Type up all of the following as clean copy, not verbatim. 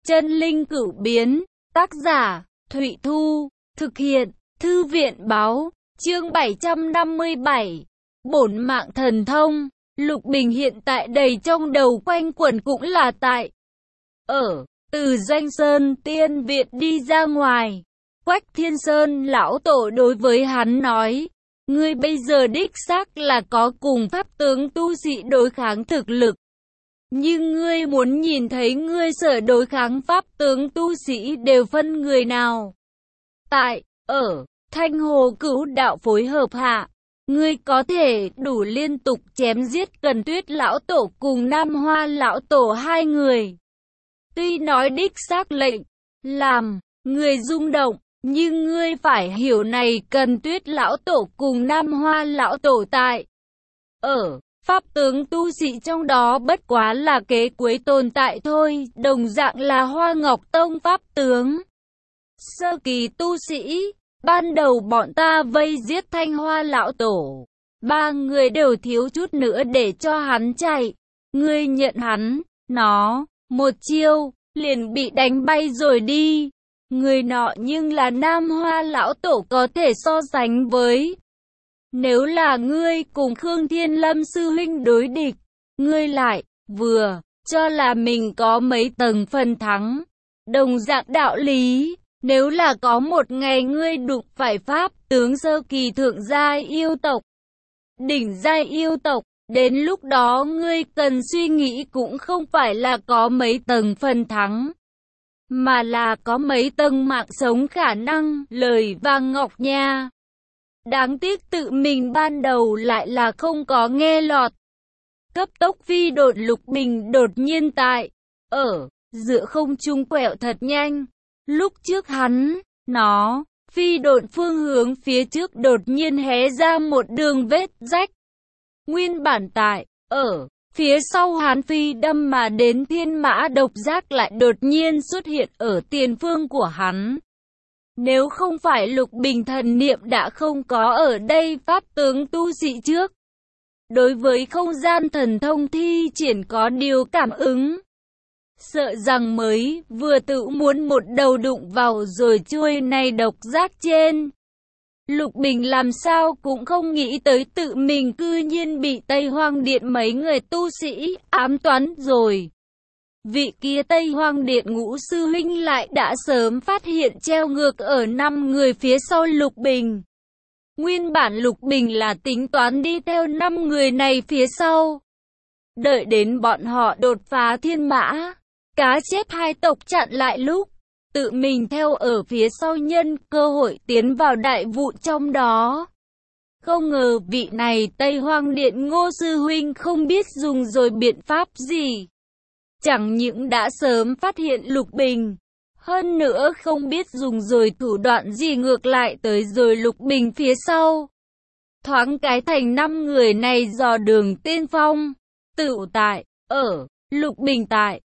Chân linh cửu biến, tác giả, Thụy Thu, thực hiện, Thư viện báo, chương 757, bổn mạng thần thông. Lục Bình hiện tại đầy trong đầu quanh quẩn cũng là tại từ Doanh Sơn Tiên Viện đi ra ngoài. Quách Thiên Sơn lão tổ đối với hắn nói, ngươi bây giờ đích xác là có cùng pháp tướng tu sĩ đối kháng thực lực. Nhưng ngươi muốn nhìn thấy ngươi sở đối kháng pháp tướng tu sĩ đều phân người nào. Tại, Thanh Hồ Cửu Đạo phối hợp hạ, ngươi có thể đủ liên tục chém giết Cần Tuyết lão tổ cùng Nam Hoa lão tổ hai người. Tuy nói đích xác lệnh, làm người rung động, nhưng ngươi phải hiểu này Cần Tuyết lão tổ cùng Nam Hoa lão tổ tại pháp tướng tu sĩ trong đó bất quá là kế cuối tồn tại thôi, đồng dạng là Hoa Ngọc Tông pháp tướng sơ kỳ tu sĩ. Ban đầu bọn ta vây giết Thanh Hoa lão tổ, ba người đều thiếu chút nữa để cho hắn chạy. Ngươi nhận hắn, nó, một chiêu, liền bị đánh bay rồi đi. Người nọ nhưng là Nam Hoa lão tổ có thể so sánh với. Nếu là ngươi cùng Khương Thiên Lâm sư huynh đối địch, ngươi lại vừa cho là mình có mấy tầng phần thắng. Đồng dạng đạo lý, nếu là có một ngày ngươi đụng phải pháp tướng sơ kỳ thượng giai yêu tộc, đỉnh giai yêu tộc, đến lúc đó ngươi cần suy nghĩ cũng không phải là có mấy tầng phần thắng, mà là có mấy tầng mạng sống khả năng. Lời vang ngọc nha. Đáng tiếc tự mình ban đầu lại là không có nghe lọt. Cấp tốc phi độn Lục Bình đột nhiên tại giữa không trung quẹo thật nhanh. Lúc trước nó phi độn phương hướng phía trước đột nhiên hé ra một đường vết rách. Nguyên bản tại phía sau hắn phi đâm mà đến thiên mã độc giác lại đột nhiên xuất hiện ở tiền phương của hắn. Nếu không phải Lục Bình thần niệm đã không có ở đây pháp tướng tu sĩ trước, đối với không gian thần thông thi triển có điều cảm ứng, sợ rằng mới vừa tự muốn một đầu đụng vào rồi chui này độc giác trên. Lục Bình làm sao cũng không nghĩ tới tự mình cư nhiên bị Tây Hoang Điện mấy người tu sĩ ám toán rồi. Vị kia Tây Hoang Điện ngũ sư huynh lại đã sớm phát hiện treo ngược ở 5 người phía sau Lục Bình. Nguyên bản Lục Bình là tính toán đi theo 5 người này phía sau, đợi đến bọn họ đột phá thiên mã, cá chép hai tộc chặn lại lúc, tự mình theo ở phía sau nhân cơ hội tiến vào đại vụ trong đó. Không ngờ vị này Tây Hoang Điện Ngô sư huynh không biết dùng rồi biện pháp gì. Chẳng những đã sớm phát hiện Lục Bình, hơn nữa không biết dùng rồi thủ đoạn gì ngược lại tới rồi Lục Bình phía sau. Thoáng cái thành 5 người này dò đường tiên phong, tự tại, Lục Bình tại,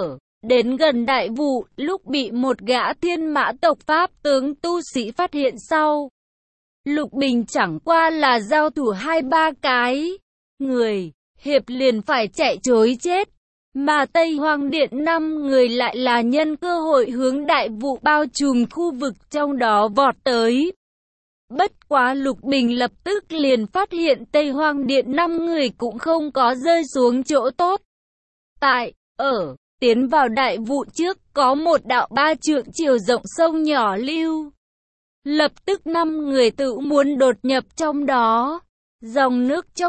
đến gần đại vụ, lúc bị một gã thiên mã tộc pháp tướng tu sĩ phát hiện sau. Lục Bình chẳng qua là giao thủ 2-3 cái người, hiệp liền phải chạy trối chết. Mà Tây Hoang Điện 5 người lại là nhân cơ hội hướng đại vụ bao trùm khu vực trong đó vọt tới. Bất quá Lục Bình lập tức liền phát hiện Tây Hoang Điện 5 người cũng không có rơi xuống chỗ tốt. Tại, tiến vào đại vụ trước có một đạo 3 trượng chiều rộng sông nhỏ lưu. Lập tức 5 người tự muốn đột nhập trong đó. Dòng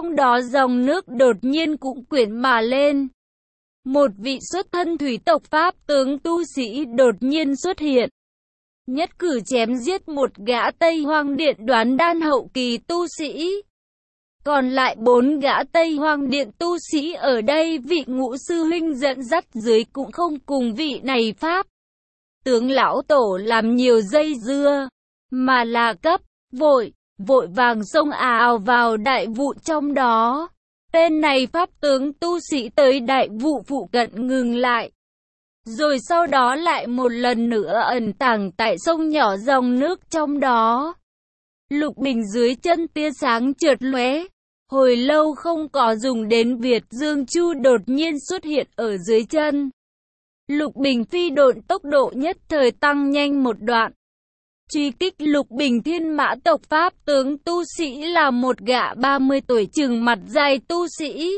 nước đột nhiên cũng quyển mà lên. Một vị xuất thân thủy tộc pháp tướng tu sĩ đột nhiên xuất hiện. Nhất cử chém giết một gã Tây Hoang Điện đoán đan hậu kỳ tu sĩ. Còn lại 4 gã Tây Hoang Điện tu sĩ ở đây vị ngũ sư huynh dẫn dắt dưới cũng không cùng vị này pháp tướng lão tổ làm nhiều dây dưa, mà là cấp vội vàng xông ào vào đại vụ trong đó. Tên này pháp tướng tu sĩ tới đại vụ phụ cận ngừng lại, rồi sau đó lại một lần nữa ẩn tàng tại sông nhỏ dòng nước trong đó. Lục Bình dưới chân tia sáng chợt lóe, hồi lâu không có dùng đến Việt Dương Chu đột nhiên xuất hiện ở dưới chân. Lục Bình phi độn tốc độ nhất thời tăng nhanh một đoạn. Truy kích Lục Bình thiên mã tộc Pháp tướng tu sĩ là một gã 30 tuổi chừng mặt dài tu sĩ.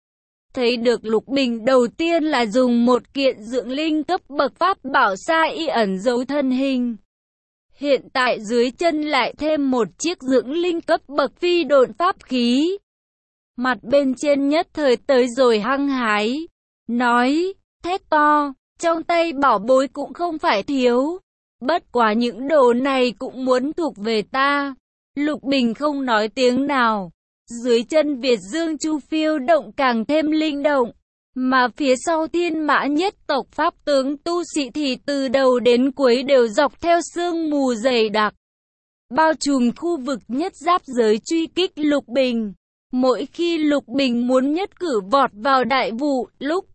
Thấy được Lục Bình đầu tiên là dùng một kiện dưỡng linh cấp bậc pháp bảo sa y ẩn giấu thân hình. Hiện tại dưới chân lại thêm một chiếc dưỡng linh cấp bậc phi độn pháp khí. Mặt bên trên nhất thời tới rồi hăng hái, nói, thét to, trong tay bảo bối cũng không phải thiếu. Bất quá những đồ này cũng muốn thuộc về ta. Lục Bình không nói tiếng nào. Dưới chân Việt Dương Chu phiêu động càng thêm linh động. Mà phía sau thiên mã nhất tộc Pháp tướng tu sĩ thì từ đầu đến cuối đều dọc theo sương mù dày đặc. Bao trùm khu vực nhất giáp giới truy kích Lục Bình. Mỗi khi Lục Bình muốn nhất cử vọt vào đại vụ, lúc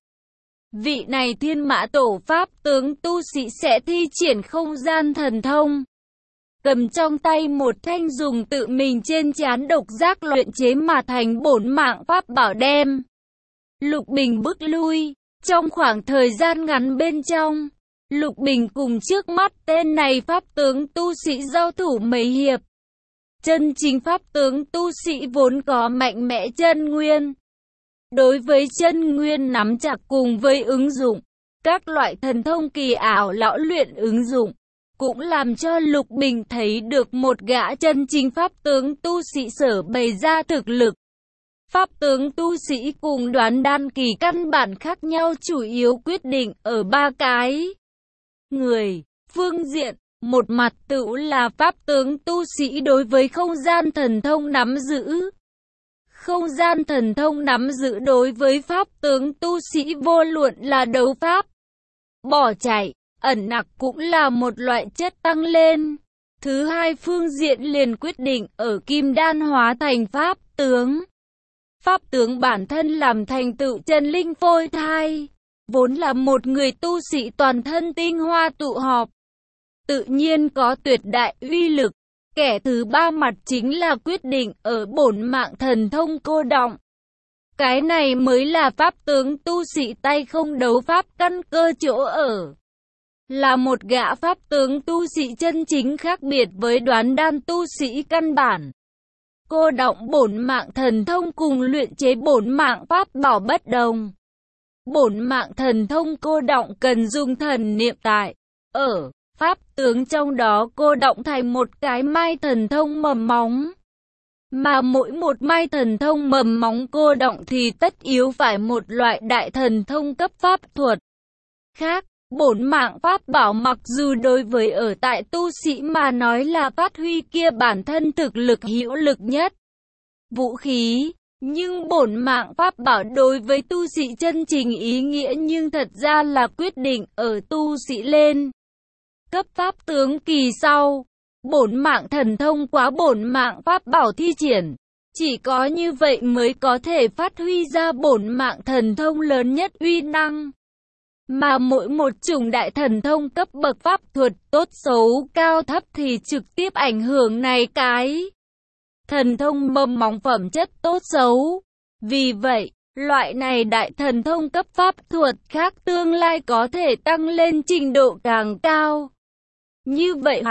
vị này thiên mã tổ Pháp tướng tu sĩ sẽ thi triển không gian thần thông. Cầm trong tay một thanh dùng tự mình trên trán độc giác luyện chế mà thành bổn mạng pháp bảo đem. Lục Bình bước lui, trong khoảng thời gian ngắn bên trong, Lục Bình cùng trước mắt tên này Pháp tướng tu sĩ giao thủ mấy hiệp. Chân chính Pháp tướng tu sĩ vốn có mạnh mẽ chân nguyên. Đối với chân nguyên nắm chặt cùng với ứng dụng, các loại thần thông kỳ ảo lão luyện ứng dụng, cũng làm cho Lục Bình thấy được một gã chân chính Pháp tướng tu sĩ sở bày ra thực lực. Pháp tướng tu sĩ cùng đoán đan kỳ căn bản khác nhau chủ yếu quyết định ở ba cái người, phương diện. Một mặt tự là Pháp tướng tu sĩ đối với không gian thần thông nắm giữ. Không gian thần thông nắm giữ đối với Pháp tướng tu sĩ vô luận là đấu pháp, bỏ chạy, ẩn nặc cũng là một loại chất tăng lên. Thứ hai phương diện liền quyết định ở kim đan hóa thành Pháp tướng. Pháp tướng bản thân làm thành tựu chân linh phôi thai, vốn là một người tu sĩ toàn thân tinh hoa tụ họp, tự nhiên có tuyệt đại uy lực. Kẻ thứ ba mặt chính là quyết định ở bổn mạng thần thông cô đọng. Cái này mới là Pháp tướng tu sĩ tay không đấu pháp căn cơ chỗ ở. Là một gã Pháp tướng tu sĩ chân chính khác biệt với đoán đan tu sĩ căn bản. Cô đọng bổn mạng thần thông cùng luyện chế bổn mạng pháp bảo bất đồng. Bổn mạng thần thông cô đọng cần dùng thần niệm tại, ở, Pháp tướng trong đó cô đọng thành một cái mai thần thông mầm móng. Mà mỗi một mai thần thông mầm móng cô đọng thì tất yếu phải một loại đại thần thông cấp pháp thuật. Khác, bổn mạng pháp bảo mặc dù đối với ở tại tu sĩ mà nói là phát huy kia bản thân thực lực hữu lực nhất vũ khí, nhưng bổn mạng pháp bảo đối với tu sĩ chân chính ý nghĩa nhưng thật ra là quyết định ở tu sĩ lên cấp pháp tướng kỳ sau. Bổn mạng thần thông quá bổn mạng pháp bảo thi triển, chỉ có như vậy mới có thể phát huy ra bổn mạng thần thông lớn nhất uy năng. Mà mỗi một chủng đại thần thông cấp bậc pháp thuật tốt xấu cao thấp thì trực tiếp ảnh hưởng này cái thần thông mầm móng phẩm chất tốt xấu. Vì vậy, loại này đại thần thông cấp pháp thuật khác tương lai có thể tăng lên trình độ càng cao. Như vậy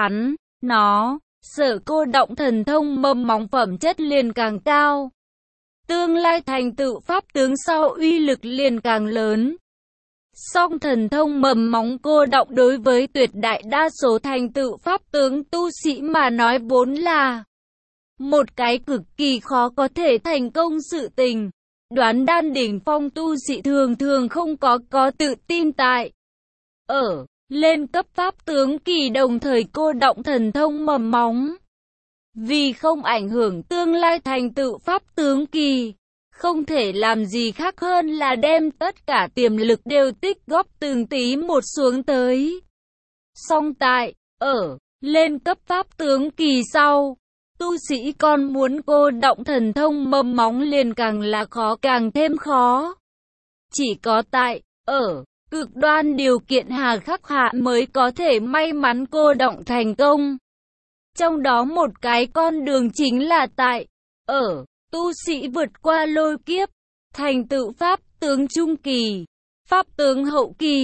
nó, sở cô động thần thông mầm móng phẩm chất liền càng cao. Tương lai thành tựu pháp tướng sau uy lực liền càng lớn. Song thần thông mầm móng cô động đối với tuyệt đại đa số thành tựu pháp tướng tu sĩ mà nói vốn là một cái cực kỳ khó có thể thành công sự tình. Đoán đan đỉnh phong tu sĩ thường thường không có tự tin tại ở lên cấp pháp tướng kỳ đồng thời cô động thần thông mầm móng. Vì không ảnh hưởng tương lai thành tựu pháp tướng kỳ, không thể làm gì khác hơn là đem tất cả tiềm lực đều tích góp từng tí một xuống tới. Song tại, ở, lên cấp pháp tướng kỳ sau, tu sĩ còn muốn cô động thần thông mầm móng liền càng là khó càng thêm khó. Chỉ có tại, ở, cực đoan điều kiện hà khắc hạ mới có thể may mắn cô động thành công. Trong đó một cái con đường chính là tại, ở, tu sĩ vượt qua lôi kiếp, thành tựu pháp tướng trung kỳ, pháp tướng hậu kỳ,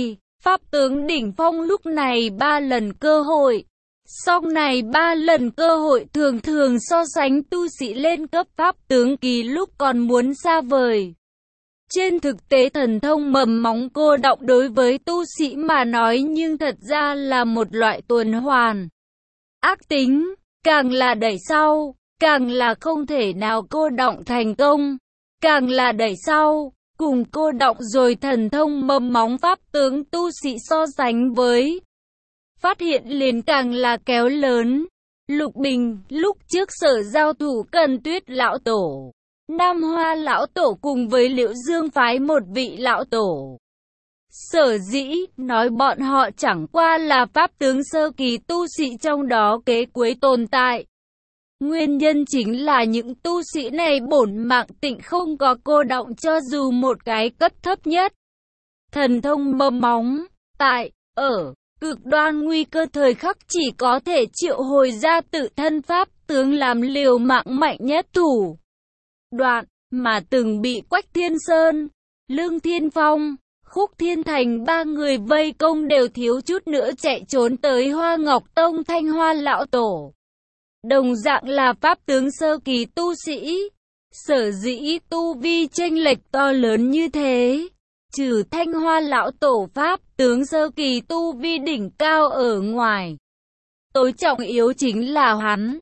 Pháp tướng đỉnh phong lúc này 3 lần cơ hội. Song này 3 lần cơ hội thường thường so sánh tu sĩ lên cấp pháp tướng kỳ lúc còn muốn xa vời. Trên thực tế thần thông mầm móng cô đọng đối với tu sĩ mà nói nhưng thật ra là một loại tuần hoàn. Ác tính, càng là đẩy sau, càng là không thể nào cô đọng thành công. Càng là đẩy sau, cùng cô đọng rồi thần thông mầm móng pháp tướng tu sĩ so sánh với. Phát hiện liền càng là kéo lớn. Lục Bình, lúc trước sở giao thủ Cần Tuyết lão tổ, Nam Hoa lão tổ cùng với Liễu Dương phái một vị lão tổ. Sở dĩ, nói bọn họ chẳng qua là pháp tướng sơ kỳ tu sĩ trong đó kế cuối tồn tại. Nguyên nhân chính là những tu sĩ này bổn mạng tịnh không có cô đọng cho dù một cái cấp thấp nhất. Thần thông mầm móng, ở cực đoan nguy cơ thời khắc chỉ có thể triệu hồi ra tự thân pháp tướng làm liều mạng mạnh nhất thủ đoạn, mà từng bị Quách Thiên Sơn, Lương Thiên Phong, Khúc Thiên Thành 3 người vây công đều thiếu chút nữa chạy trốn tới Hoa Ngọc Tông Thanh Hoa lão tổ. Đồng dạng là pháp tướng sơ kỳ tu sĩ, sở dĩ tu vi chênh lệch to lớn như thế. Trừ Thanh Hoa lão tổ pháp tướng sơ kỳ tu vi đỉnh cao ở ngoài, tối trọng yếu chính là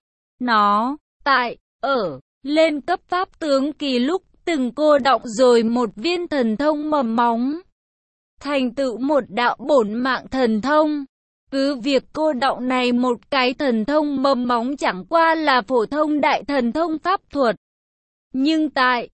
lên cấp pháp tướng kỳ lúc từng cô đọng rồi một viên thần thông mầm móng, thành tựu một đạo bổn mạng thần thông. Cứ việc cô đọng này một cái thần thông mầm móng chẳng qua là phổ thông đại thần thông pháp thuật, nhưng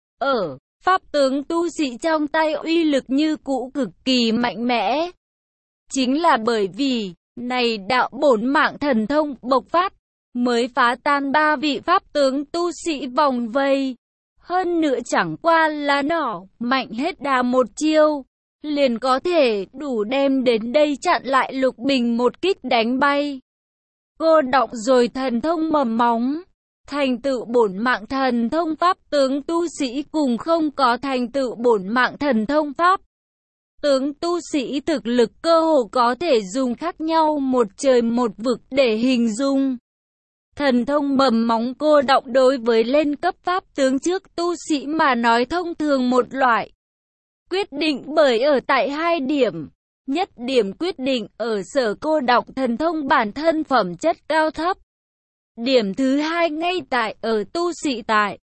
pháp tướng tu sĩ trong tay uy lực như cũ cực kỳ mạnh mẽ. Chính là bởi vì, này đạo bổn mạng thần thông bộc phát, mới phá tan 3 vị pháp tướng tu sĩ vòng vây. Hơn nữa chẳng qua là nỏ, mạnh hết đà một chiêu, liền có thể đủ đem đến đây chặn lại Lục Bình một kích đánh bay. Cô đọng rồi thần thông mầm móng, thành tựu bổn mạng thần thông pháp tướng tu sĩ cùng không có thành tựu bổn mạng thần thông pháp tướng tu sĩ thực lực cơ hồ có thể dùng khác nhau một trời một vực để hình dung. Thần thông mầm móng cô đọng đối với lên cấp pháp tướng trước tu sĩ mà nói thông thường một loại. Quyết định bởi ở tại 2 điểm. Nhất điểm quyết định ở sở cô đọng thần thông bản thân phẩm chất cao thấp. Điểm thứ 2 ngay tại ở tu sĩ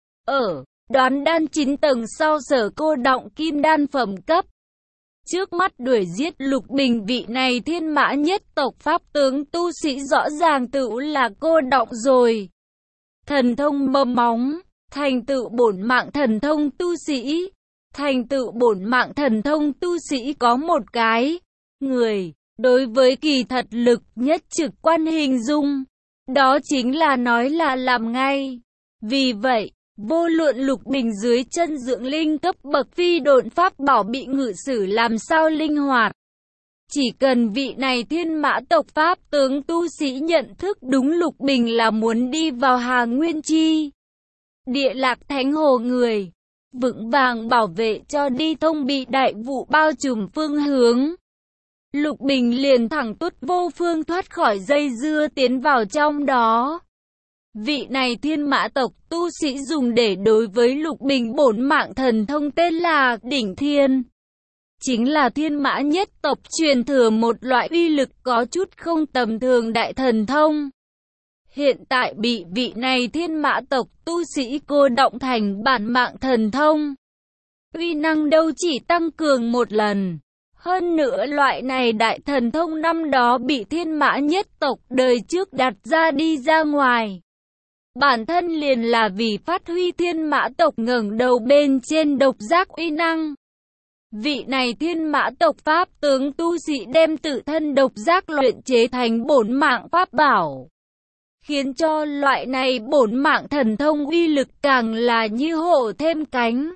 ở đoán đan 9 tầng sau sở cô đọng kim đan phẩm cấp. Trước mắt đuổi giết Lục Bình vị này thiên mã nhất tộc pháp tướng tu sĩ rõ ràng tựu là cô đọng rồi. Thần thông mầm móng, thành tựu bổn mạng thần thông tu sĩ. Thành tựu bổn mạng thần thông tu sĩ có một cái người, đối với kỳ thật lực nhất trực quan hình dung. Đó chính là nói là làm ngay. Vì vậy, vô luận Lục Bình dưới chân dưỡng linh cấp bậc phi độn pháp bảo bị ngự sử làm sao linh hoạt. Chỉ cần vị này thiên mã tộc pháp tướng tu sĩ nhận thức đúng Lục Bình là muốn đi vào Hà Nguyên Chi, Địa Lạc Thánh Hồ người, vững vàng bảo vệ cho đi thông bị đại vụ bao trùm phương hướng. Lục Bình liền thẳng tút vô phương thoát khỏi dây dưa tiến vào trong đó. Vị này thiên mã tộc tu sĩ dùng để đối với Lục Bình bổn mạng thần thông tên là Đỉnh Thiên. Chính là thiên mã nhất tộc truyền thừa một loại uy lực có chút không tầm thường đại thần thông. Hiện tại bị vị này thiên mã tộc tu sĩ cô động thành bản mạng thần thông. Uy năng đâu chỉ tăng cường một lần. Hơn nữa loại này đại thần thông năm đó bị thiên mã nhất tộc đời trước đặt ra đi ra ngoài. Bản thân liền là vì phát huy thiên mã tộc ngẩng đầu bên trên độc giác uy năng. Vị này thiên mã tộc pháp tướng tu sĩ đem tự thân độc giác luyện chế thành bổn mạng pháp bảo, khiến cho loại này bổn mạng thần thông uy lực càng là như hổ thêm cánh.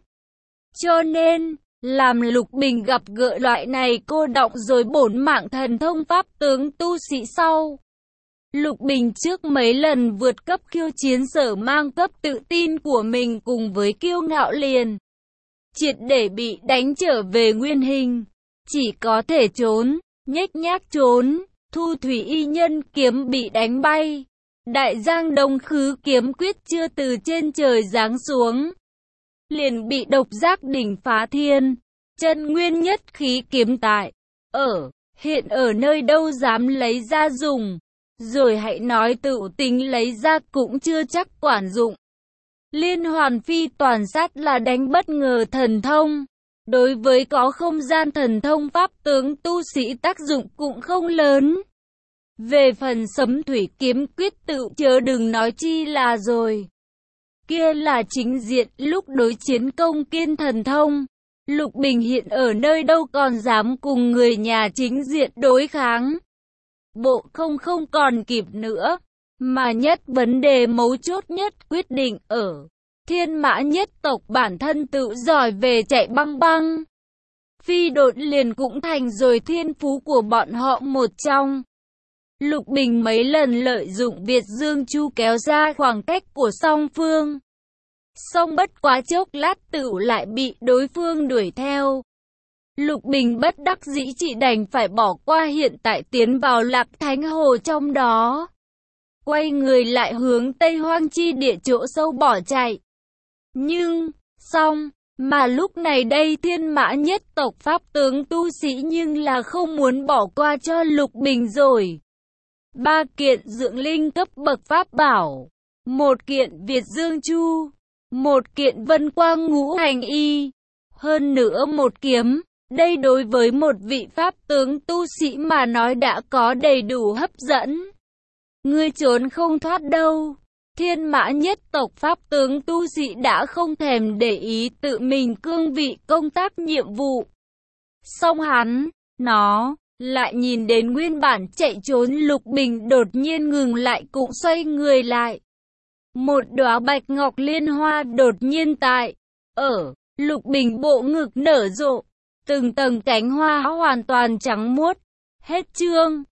Cho nên, làm Lục Bình gặp gỡ loại này cô động rồi bổn mạng thần thông pháp tướng tu sĩ sau. Lục Bình trước mấy lần vượt cấp khiêu chiến sở mang cấp tự tin của mình cùng với kiêu ngạo liền triệt để bị đánh trở về nguyên hình, chỉ có thể trốn. nhếch nhác trốn, Thu Thủy y nhân kiếm bị đánh bay. Đại Giang Đông Khứ kiếm quyết chưa từ trên trời giáng xuống, liền bị độc giác đỉnh phá thiên, chân nguyên nhất khí kiếm tại. Hiện ở nơi đâu dám lấy ra dùng, rồi hãy nói tự tính lấy ra cũng chưa chắc quản dụng. Liên hoàn phi toàn sát là đánh bất ngờ thần thông. Đối với có không gian thần thông pháp tướng tu sĩ tác dụng cũng không lớn. Về phần sấm thủy kiếm quyết tự chớ đừng nói chi là rồi. Kia là chính diện lúc đối chiến công kiên thần thông. Lục Bình hiện ở nơi đâu còn dám cùng người nhà chính diện đối kháng. Bộ không còn kịp nữa. Mà nhất vấn đề mấu chốt nhất quyết định ở Thiên Mã nhất tộc bản thân tự giỏi về chạy băng băng. Phi độn liền cũng thành rồi thiên phú của bọn họ một trong. Lục Bình mấy lần lợi dụng Việt Dương Chu kéo ra khoảng cách của song phương. Song bất quá chốc lát tự lại bị đối phương đuổi theo. Lục Bình bất đắc dĩ chỉ đành phải bỏ qua hiện tại tiến vào Lạc Thánh Hồ trong đó. Quay người lại hướng Tây Hoang chi địa chỗ sâu bỏ chạy. Nhưng, mà lúc này đây Thiên Mã nhất tộc pháp tướng tu sĩ nhưng là không muốn bỏ qua cho Lục Bình rồi. 3 kiện dưỡng linh cấp bậc pháp bảo, 1 kiện Việt Dương Chu, 1 kiện Vân Quang Ngũ Hành Y, hơn nữa 1 kiếm. Đây đối với một vị pháp tướng tu sĩ mà nói đã có đầy đủ hấp dẫn. Ngươi trốn không thoát đâu. Thiên Mã nhất tộc pháp tướng tu sĩ đã không thèm để ý tự mình cương vị công tác nhiệm vụ. Song nó lại nhìn đến nguyên bản chạy trốn Lục Bình đột nhiên ngừng lại cũng xoay người lại. Một đóa bạch ngọc liên hoa đột nhiên tại Lục Bình bộ ngực nở rộ, từng tầng cánh hoa hoàn toàn trắng muốt. Hết chương.